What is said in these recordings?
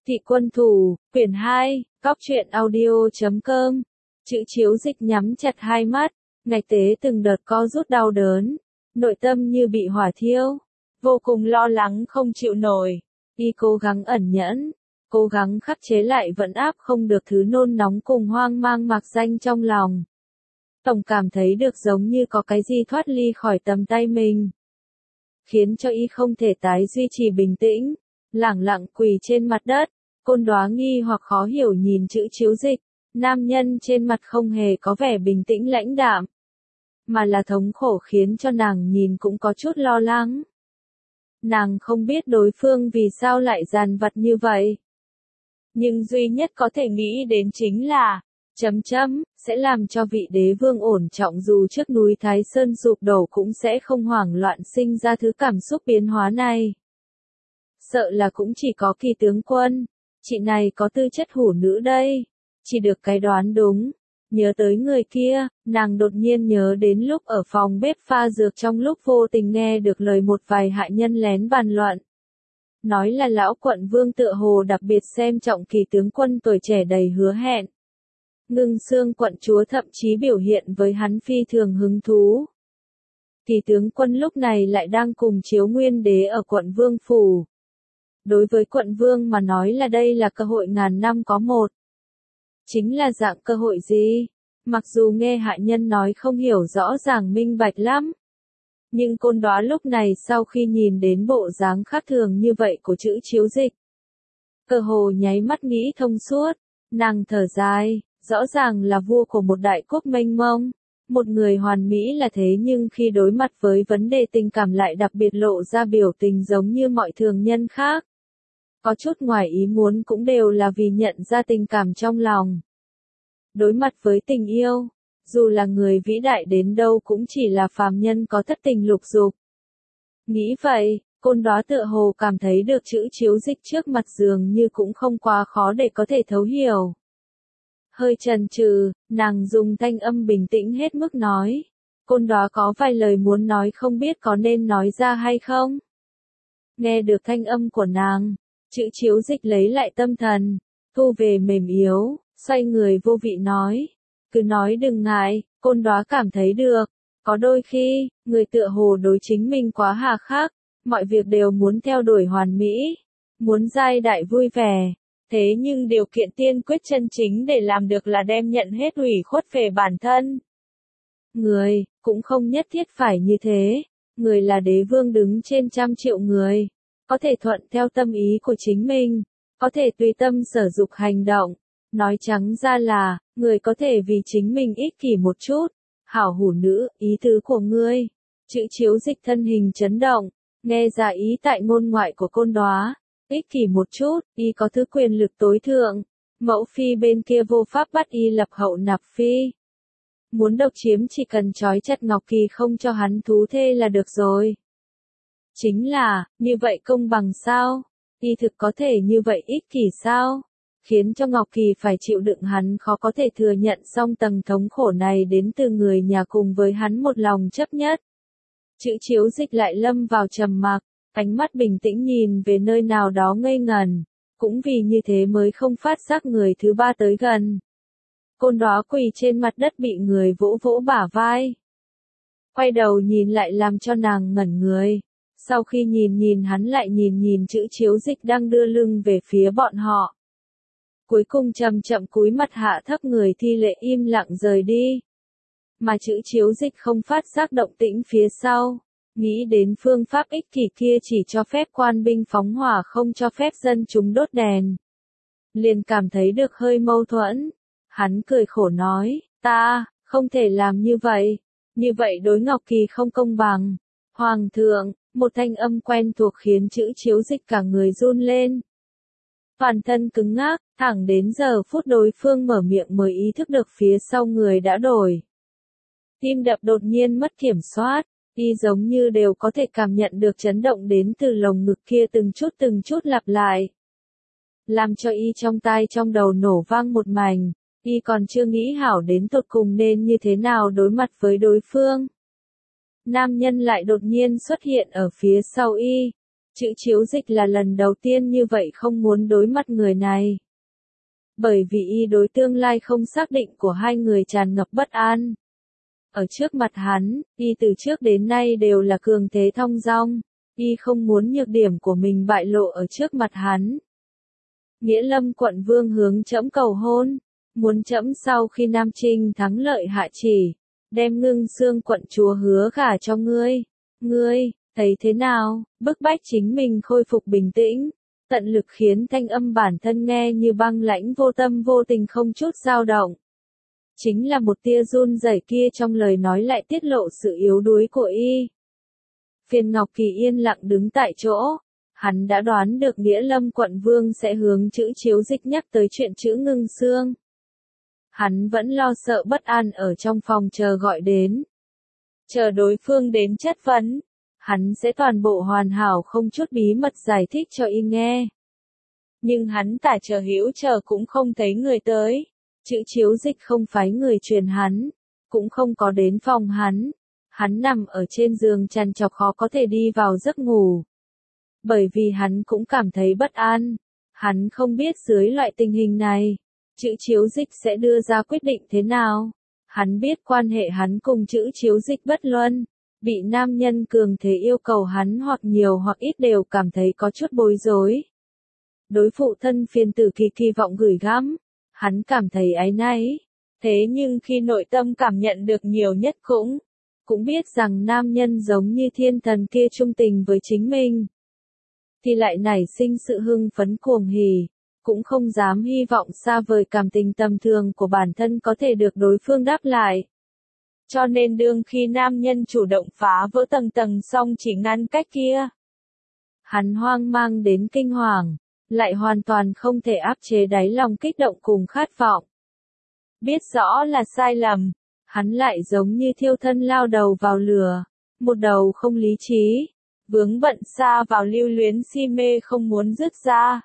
Thị quân thủ, quyển 2, Cóc truyện audio.com. Chữ Chiếu Dịch nhắm chặt hai mắt, ngạch tế từng đợt co rút đau đớn, nội tâm như bị hỏa thiêu, vô cùng lo lắng không chịu nổi. Y cố gắng ẩn nhẫn, cố gắng khắc chế lại vẫn áp không được thứ nôn nóng cùng hoang mang mạc danh trong lòng. Tổng cảm thấy được giống như có cái gì thoát ly khỏi tầm tay mình, khiến cho y không thể tái duy trì bình tĩnh, lẳng lặng quỳ trên mặt đất. Côn Đóa nghi hoặc khó hiểu nhìn Chữ Chiếu Dịch, nam nhân trên mặt không hề có vẻ bình tĩnh lãnh đạm, mà là thống khổ khiến cho nàng nhìn cũng có chút lo lắng. Nàng không biết đối phương vì sao lại dằn vặt như vậy. Nhưng duy nhất có thể nghĩ đến chính là, sẽ làm cho vị đế vương ổn trọng dù trước núi Thái Sơn sụp đổ cũng sẽ không hoảng loạn sinh ra thứ cảm xúc biến hóa này. Sợ là cũng chỉ có Kỳ tướng quân, chị này có tư chất hủ nữ đây. Chỉ được cái đoán đúng. Nhớ tới người kia, nàng đột nhiên nhớ đến lúc ở phòng bếp pha dược trong lúc vô tình nghe được lời một vài hạ nhân lén bàn luận. Nói là lão quận vương tựa hồ đặc biệt xem trọng Kỳ tướng quân tuổi trẻ đầy hứa hẹn. Ngưng Xương quận chúa thậm chí biểu hiện với hắn phi thường hứng thú. Kỳ tướng quân lúc này lại đang cùng Chiếu Nguyên đế ở quận vương phủ. Đối với quận vương mà nói là đây là cơ hội ngàn năm có một. Chính là dạng cơ hội gì? Mặc dù nghe hạ nhân nói không hiểu rõ ràng minh bạch lắm. Nhưng Côn Đóa lúc này sau khi nhìn đến bộ dáng khác thường như vậy của Chữ Chiếu Dịch, cơ hồ nháy mắt nghĩ thông suốt, nàng thở dài, rõ ràng là vua của một đại quốc mênh mông, một người hoàn mỹ là thế nhưng khi đối mặt với vấn đề tình cảm lại đặc biệt lộ ra biểu tình giống như mọi thường nhân khác. Có chút ngoài ý muốn cũng đều là vì nhận ra tình cảm trong lòng. Đối mặt với tình yêu, dù là người vĩ đại đến đâu cũng chỉ là phàm nhân có thất tình lục dục. Nghĩ vậy, Côn Đóa tựa hồ cảm thấy được Chữ Chiếu Dịch trước mặt dường như cũng không quá khó để có thể thấu hiểu. Hơi chần chừ, nàng dùng thanh âm bình tĩnh hết mức nói. Côn Đóa có vài lời muốn nói không biết có nên nói ra hay không. Nghe được thanh âm của nàng, Chữ Chiếu Dịch lấy lại tâm thần, thu về mềm yếu, xoay người vô vị nói. Cứ nói đừng ngại, Côn Đóa cảm thấy được. Có đôi khi, người tựa hồ đối chính mình quá hà khắc, mọi việc đều muốn theo đuổi hoàn mỹ, muốn giai đại vui vẻ. Thế nhưng điều kiện tiên quyết chân chính để làm được là đem nhận hết ủy khuất về bản thân. Người, cũng không nhất thiết phải như thế. Người là đế vương đứng trên trăm triệu người. Có thể thuận theo tâm ý của chính mình. Có thể tùy tâm sở dục hành động. Nói trắng ra là, người có thể vì chính mình ích kỷ một chút. Hảo hủ nữ, ý tứ của ngươi. Chữ Chiếu Dịch thân hình chấn động. Nghe ra ý tại ngôn ngoại của Côn Đóa. Ích kỷ một chút, y có thứ quyền lực tối thượng. Mẫu phi bên kia vô pháp bắt y lập hậu nạp phi. Muốn độc chiếm chỉ cần trói chặt Ngọc Kỳ không cho hắn thú thê là được rồi. Chính là, như vậy công bằng sao? Y thực có thể như vậy ích kỷ sao? Khiến cho Ngọc Kỳ phải chịu đựng hắn khó có thể thừa nhận xong tầng thống khổ này đến từ người nhà cùng với hắn một lòng chấp nhất. Chữ Chiếu Dịch lại lâm vào trầm mặc. Ánh mắt bình tĩnh nhìn về nơi nào đó ngây ngẩn, cũng vì như thế mới không phát giác người thứ ba tới gần. Côn Đóa quỳ trên mặt đất bị người vỗ vỗ bả vai. Quay đầu nhìn lại làm cho nàng ngẩn người. Sau khi nhìn hắn lại nhìn Chữ Chiếu Dịch đang đưa lưng về phía bọn họ. Cuối cùng chậm chậm cúi mặt hạ thấp người thi lễ im lặng rời đi. Mà Chữ Chiếu Dịch không phát giác động tĩnh phía sau. Nghĩ đến phương pháp ích kỷ kia chỉ cho phép quan binh phóng hỏa không cho phép dân chúng đốt đèn. Liền cảm thấy được hơi mâu thuẫn. Hắn cười khổ nói, ta, không thể làm như vậy. Như vậy đối Ngọc Kỳ không công bằng. Hoàng thượng, một thanh âm quen thuộc khiến Chữ Chiếu Dịch cả người run lên. Toàn thân cứng ngắc, thẳng đến giờ phút đối phương mở miệng mới ý thức được phía sau người đã đổi. Tim đập đột nhiên mất kiểm soát. Y giống như đều có thể cảm nhận được chấn động đến từ lồng ngực kia từng chút lặp lại. Làm cho y trong tai trong đầu nổ vang một mảnh, y còn chưa nghĩ hảo đến tột cùng nên như thế nào đối mặt với đối phương. Nam nhân lại đột nhiên xuất hiện ở phía sau y. Chữ Chiếu Dịch là lần đầu tiên như vậy không muốn đối mặt người này. Bởi vì y đối tương lai không xác định của hai người tràn ngập bất an. Ở trước mặt hắn, y từ trước đến nay đều là cường thế thong dong, y không muốn nhược điểm của mình bại lộ ở trước mặt hắn. Nghĩa Lâm quận vương hướng trẫm cầu hôn, muốn trẫm sau khi Nam Trinh thắng lợi hạ chỉ, đem Ngưng Xương quận chúa hứa gả cho ngươi. Ngươi, thấy thế nào? Bức bách chính mình khôi phục bình tĩnh, tận lực khiến thanh âm bản thân nghe như băng lãnh vô tâm vô tình không chút dao động. Chính là một tia run rẩy kia trong lời nói lại tiết lộ sự yếu đuối của y. Phiên Ngọc Kỳ yên lặng đứng tại chỗ, hắn đã đoán được Nghĩa Lâm quận vương sẽ hướng Chữ Chiếu Dịch nhắc tới chuyện chữ Ngưng Xương. Hắn vẫn lo sợ bất an ở trong phòng chờ gọi đến. Chờ đối phương đến chất vấn, hắn sẽ toàn bộ hoàn hảo không chút bí mật giải thích cho y nghe. Nhưng hắn tả chờ hữu chờ cũng không thấy người tới. Chữ Chiếu Dịch không phái người truyền hắn, cũng không có đến phòng hắn. Hắn nằm ở trên giường trằn trọc khó có thể đi vào giấc ngủ. Bởi vì hắn cũng cảm thấy bất an. Hắn không biết dưới loại tình hình này, Chữ Chiếu Dịch sẽ đưa ra quyết định thế nào. Hắn biết quan hệ hắn cùng Chữ Chiếu Dịch bất luân. Bị nam nhân cường thế yêu cầu hắn hoặc nhiều hoặc ít đều cảm thấy có chút bối rối. Đối phụ thân phiền tử kỳ vọng gửi gắm. Hắn cảm thấy áy náy. Thế nhưng khi nội tâm cảm nhận được nhiều nhất cũng biết rằng nam nhân giống như thiên thần kia trung tình với chính mình. Thì lại nảy sinh sự hưng phấn cuồng hỉ, cũng không dám hy vọng xa vời cảm tình tầm thường của bản thân có thể được đối phương đáp lại. Cho nên đương khi nam nhân chủ động phá vỡ tầng tầng xong chỉ ngăn cách kia. Hắn hoang mang đến kinh hoàng, lại hoàn toàn không thể áp chế đáy lòng kích động cùng khát vọng. Biết rõ là sai lầm, hắn lại giống như thiêu thân lao đầu vào lửa, một đầu không lý trí, vướng bận xa vào lưu luyến si mê không muốn dứt ra.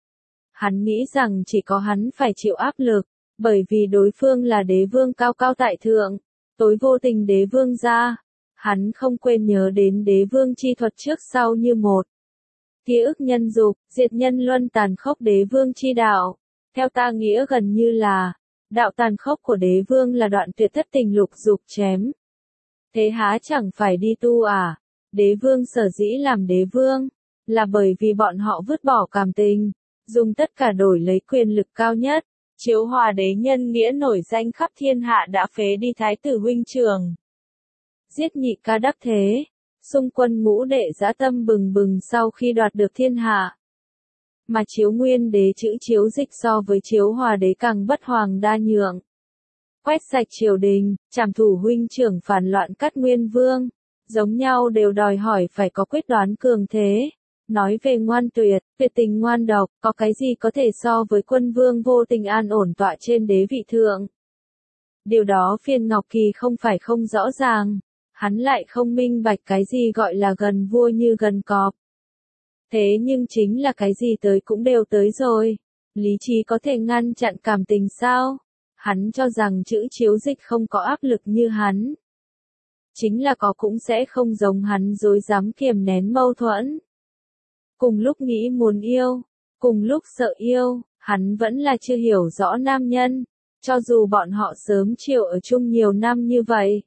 Hắn nghĩ rằng chỉ có hắn phải chịu áp lực, bởi vì đối phương là đế vương cao cao tại thượng, tối vô tình đế vương gia. Hắn không quên nhớ đến đế vương chi thuật trước sau như một. Ký ức nhân dục, diệt nhân luân tàn khốc đế vương chi đạo. Theo ta nghĩa gần như là, đạo tàn khốc của đế vương là đoạn tuyệt thất tình lục dục chém. Thế há chẳng phải đi tu à? Đế vương sở dĩ làm đế vương, là bởi vì bọn họ vứt bỏ cảm tình, dùng tất cả đổi lấy quyền lực cao nhất. Chiếu Hòa đế nhân nghĩa nổi danh khắp thiên hạ đã phế đi thái tử huynh trưởng. Giết nhị ca đắc thế, xung quân ngũ đệ dã tâm bừng bừng sau khi đoạt được thiên hạ. Mà Chiếu Nguyên đế Chữ Chiếu Dịch so với Chiếu Hòa đế càng bất hoàng đa nhượng. Quét sạch triều đình, trảm thủ huynh trưởng phản loạn Cát Nguyên Vương, giống nhau đều đòi hỏi phải có quyết đoán cường thế. Nói về ngoan tuyệt, tuyệt tình ngoan độc, có cái gì có thể so với quân vương vô tình an ổn tọa trên đế vị thượng. Điều đó Phiên Ngọc Kỳ không phải không rõ ràng, hắn lại không minh bạch cái gì gọi là gần vua như gần cọp. Thế nhưng chính là cái gì tới cũng đều tới rồi, lý trí có thể ngăn chặn cảm tình sao? Hắn cho rằng Chữ Chiếu Dịch không có áp lực như hắn. Chính là có cũng sẽ không giống hắn dối dám kiềm nén mâu thuẫn. Cùng lúc nghĩ muốn yêu, cùng lúc sợ yêu, hắn vẫn là chưa hiểu rõ nam nhân, cho dù bọn họ sớm chiều ở chung nhiều năm như vậy.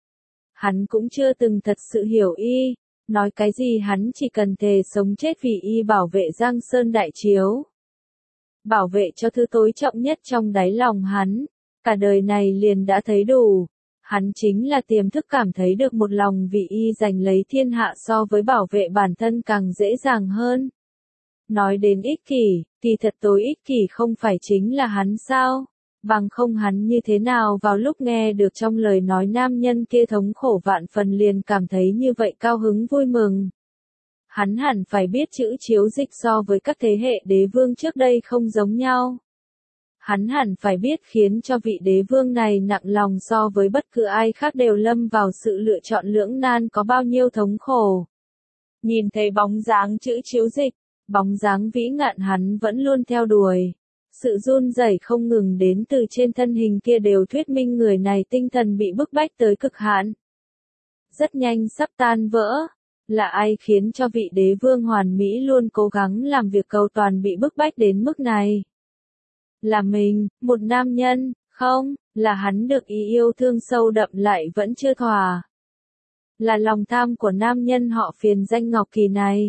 Hắn cũng chưa từng thật sự hiểu y, nói cái gì hắn chỉ cần thề sống chết vì y bảo vệ Giang Sơn Đại Chiếu. Bảo vệ cho thứ tối trọng nhất trong đáy lòng hắn, cả đời này liền đã thấy đủ. Hắn chính là tiềm thức cảm thấy được một lòng vì y giành lấy thiên hạ so với bảo vệ bản thân càng dễ dàng hơn. Nói đến ích kỷ, thì thật tối ích kỷ không phải chính là hắn sao? Bằng không hắn như thế nào vào lúc nghe được trong lời nói nam nhân kia thống khổ vạn phần liền cảm thấy như vậy cao hứng vui mừng. Hắn hẳn phải biết Chữ Chiếu Dịch so với các thế hệ đế vương trước đây không giống nhau. Hắn hẳn phải biết khiến cho vị đế vương này nặng lòng so với bất cứ ai khác đều lâm vào sự lựa chọn lưỡng nan có bao nhiêu thống khổ. Nhìn thấy bóng dáng Chữ Chiếu Dịch, bóng dáng vĩ ngạn hắn vẫn luôn theo đuổi. Sự run rẩy không ngừng đến từ trên thân hình kia đều thuyết minh người này tinh thần bị bức bách tới cực hạn. Rất nhanh sắp tan vỡ, Là ai khiến cho vị đế vương hoàn mỹ luôn cố gắng làm việc cầu toàn bị bức bách đến mức này? Là mình, một nam nhân, không, là hắn được ý yêu thương sâu đậm lại vẫn chưa thỏa. Là lòng tham của nam nhân họ Phiền danh Ngọc Kỳ này.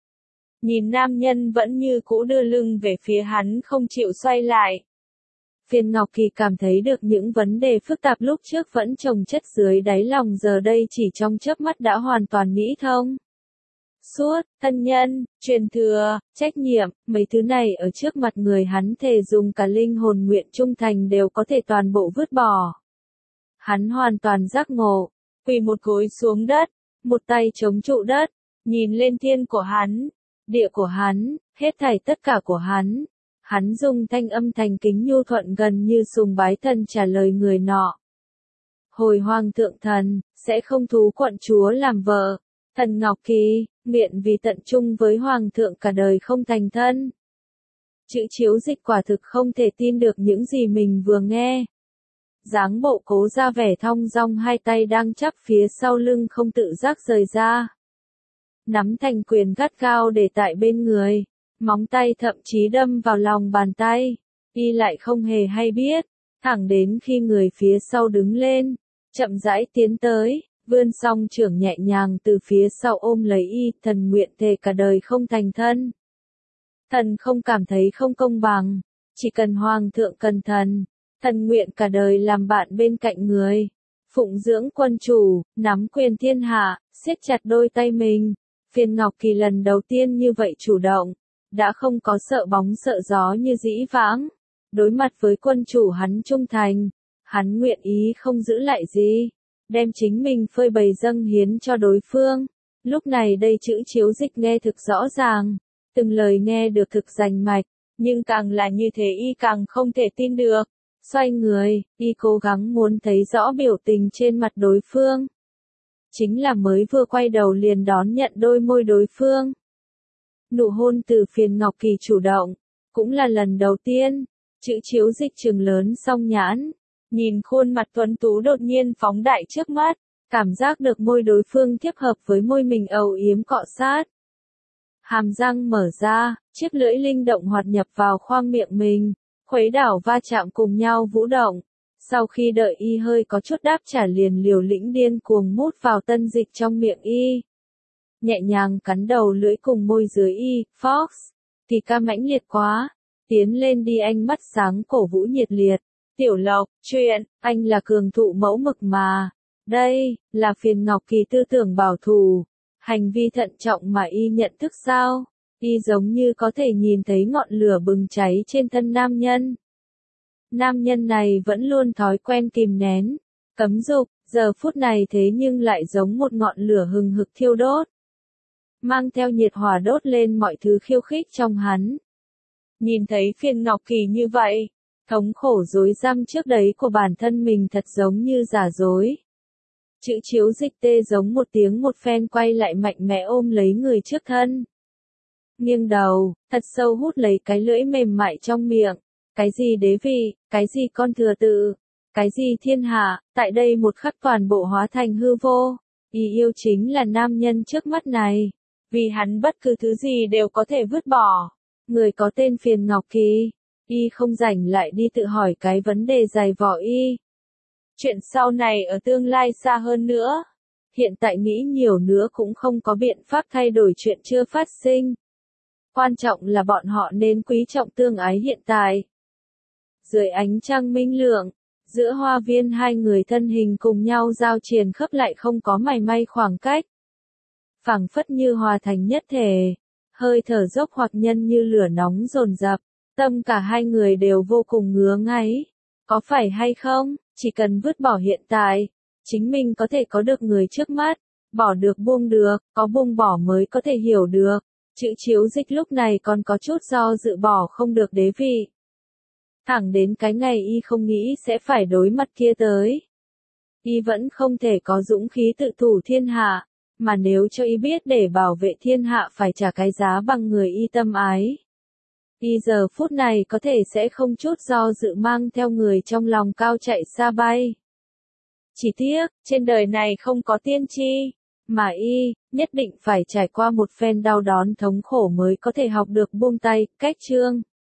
Nhìn nam nhân vẫn như cũ đưa lưng về phía hắn không chịu xoay lại. Phiền Ngọc Kỳ cảm thấy được những vấn đề phức tạp lúc trước vẫn chồng chất dưới đáy lòng giờ đây chỉ trong chớp mắt đã hoàn toàn nghĩ thông. Suốt, thân nhân, truyền thừa, trách nhiệm, mấy thứ này ở trước mặt người hắn thề dùng cả linh hồn nguyện trung thành đều có thể toàn bộ vứt bỏ. Hắn hoàn toàn giác ngộ, quỳ một gối xuống đất, một tay chống trụ đất, nhìn lên thiên của hắn, địa của hắn, hết thảy tất cả của hắn. Hắn dùng thanh âm thành kính nhu thuận gần như sùng bái thần trả lời người nọ. Hồi hoàng thượng thần, sẽ không thú quận chúa làm vợ. Thần Ngọc Kỳ, nguyện vì tận trung với hoàng thượng cả đời không thành thân. Chữ Chiếu Dịch quả thực không thể tin được những gì mình vừa nghe. Dáng bộ cố ra vẻ thong dong, hai tay đang chắp phía sau lưng không tự giác rời ra. Nắm thành quyền gắt gao để tại bên người. Móng tay thậm chí đâm vào lòng bàn tay, y lại không hề hay biết, thẳng đến khi người phía sau đứng lên, chậm rãi tiến tới, vươn song trưởng nhẹ nhàng từ phía sau ôm lấy y, thần nguyện thề cả đời không thành thân. Thần không cảm thấy không công bằng, chỉ cần hoàng thượng cần thần, thần nguyện cả đời làm bạn bên cạnh người, phụng dưỡng quân chủ, nắm quyền thiên hạ, siết chặt đôi tay mình. Phiền Ngọc Kỳ lần đầu tiên như vậy chủ động. Đã không có sợ bóng sợ gió như dĩ vãng. Đối mặt với quân chủ hắn trung thành, hắn nguyện ý không giữ lại gì, đem chính mình phơi bày dâng hiến cho đối phương. Lúc này đây Chữ Chiếu Dịch nghe thực rõ ràng, từng lời nghe được thực rành mạch, nhưng càng là như thế y càng không thể tin được. Xoay người, y cố gắng muốn thấy rõ biểu tình trên mặt đối phương. Chính là mới vừa quay đầu liền đón nhận đôi môi đối phương. Nụ hôn từ Phiền Ngọc Kỳ chủ động, cũng là lần đầu tiên. Chữ Chiếu Dịch trừng lớn song nhãn, nhìn khuôn mặt tuấn tú đột nhiên phóng đại trước mắt, cảm giác được môi đối phương tiếp hợp với môi mình âu yếm cọ sát. Hàm răng mở ra, chiếc lưỡi linh động hoạt nhập vào khoang miệng mình, khuấy đảo va chạm cùng nhau vũ động. Sau khi đợi y hơi có chút đáp trả liền liều lĩnh điên cuồng mút vào tân dịch trong miệng y. Nhẹ nhàng cắn đầu lưỡi cùng môi dưới y, Fox, thì ca mãnh liệt quá, tiến lên đi, anh mắt sáng cổ vũ nhiệt liệt. Tiểu Lộc, chuyện, anh là cường thụ mẫu mực mà. Đây, là Phiền Ngọc Kỳ tư tưởng bảo thủ, hành vi thận trọng mà y nhận thức sao? Y giống như có thể nhìn thấy ngọn lửa bừng cháy trên thân nam nhân. Nam nhân này vẫn luôn thói quen kìm nén, cấm dục, giờ phút này thế nhưng lại giống một ngọn lửa hừng hực thiêu đốt. Mang theo nhiệt hỏa đốt lên mọi thứ khiêu khích trong hắn. Nhìn thấy Phiền Ngọc Kỳ như vậy, thống khổ rối rắm trước đấy của bản thân mình thật giống như giả dối. Chữ Chiếu Dịch tê giống một tiếng một phen quay lại mạnh mẽ ôm lấy người trước thân. Nghiêng đầu, thật sâu hút lấy cái lưỡi mềm mại trong miệng. Cái gì đế vị, cái gì con thừa tự, cái gì thiên hạ, tại đây một khắc toàn bộ hóa thành hư vô. Y yêu chính là nam nhân trước mắt này. Vì hắn bất cứ thứ gì đều có thể vứt bỏ. Người có tên Phiền Ngọc Kỳ. Y không rảnh lại đi tự hỏi cái vấn đề dày vò y. Chuyện sau này ở tương lai xa hơn nữa. Hiện tại nghĩ nhiều nữa cũng không có biện pháp thay đổi chuyện chưa phát sinh. Quan trọng là bọn họ nên quý trọng tương ái hiện tại. Dưới ánh trăng minh lượng, giữa hoa viên hai người thân hình cùng nhau giao triền khớp lại không có mảy may khoảng cách. Phảng phất như hòa thành nhất thể, hơi thở dốc hoặc nhân như lửa nóng dồn dập, tâm cả hai người đều vô cùng ngứa ngáy. Có phải hay không, chỉ cần vứt bỏ hiện tại, chính mình có thể có được người trước mắt, bỏ được buông được, có buông bỏ mới có thể hiểu được. Chữ Chiếu Dịch lúc này còn có chút do dự bỏ không được đế vị. Thẳng đến cái ngày y không nghĩ sẽ phải đối mặt kia tới. Y vẫn không thể có dũng khí tự thủ thiên hạ, mà nếu cho y biết để bảo vệ thiên hạ phải trả cái giá bằng người y tâm ái. Y giờ phút này có thể sẽ không chút do dự mang theo người trong lòng cao chạy xa bay. Chỉ tiếc, trên đời này không có tiên tri, Mà y, nhất định phải trải qua một phen đau đớn thống khổ mới có thể học được buông tay, cách chương.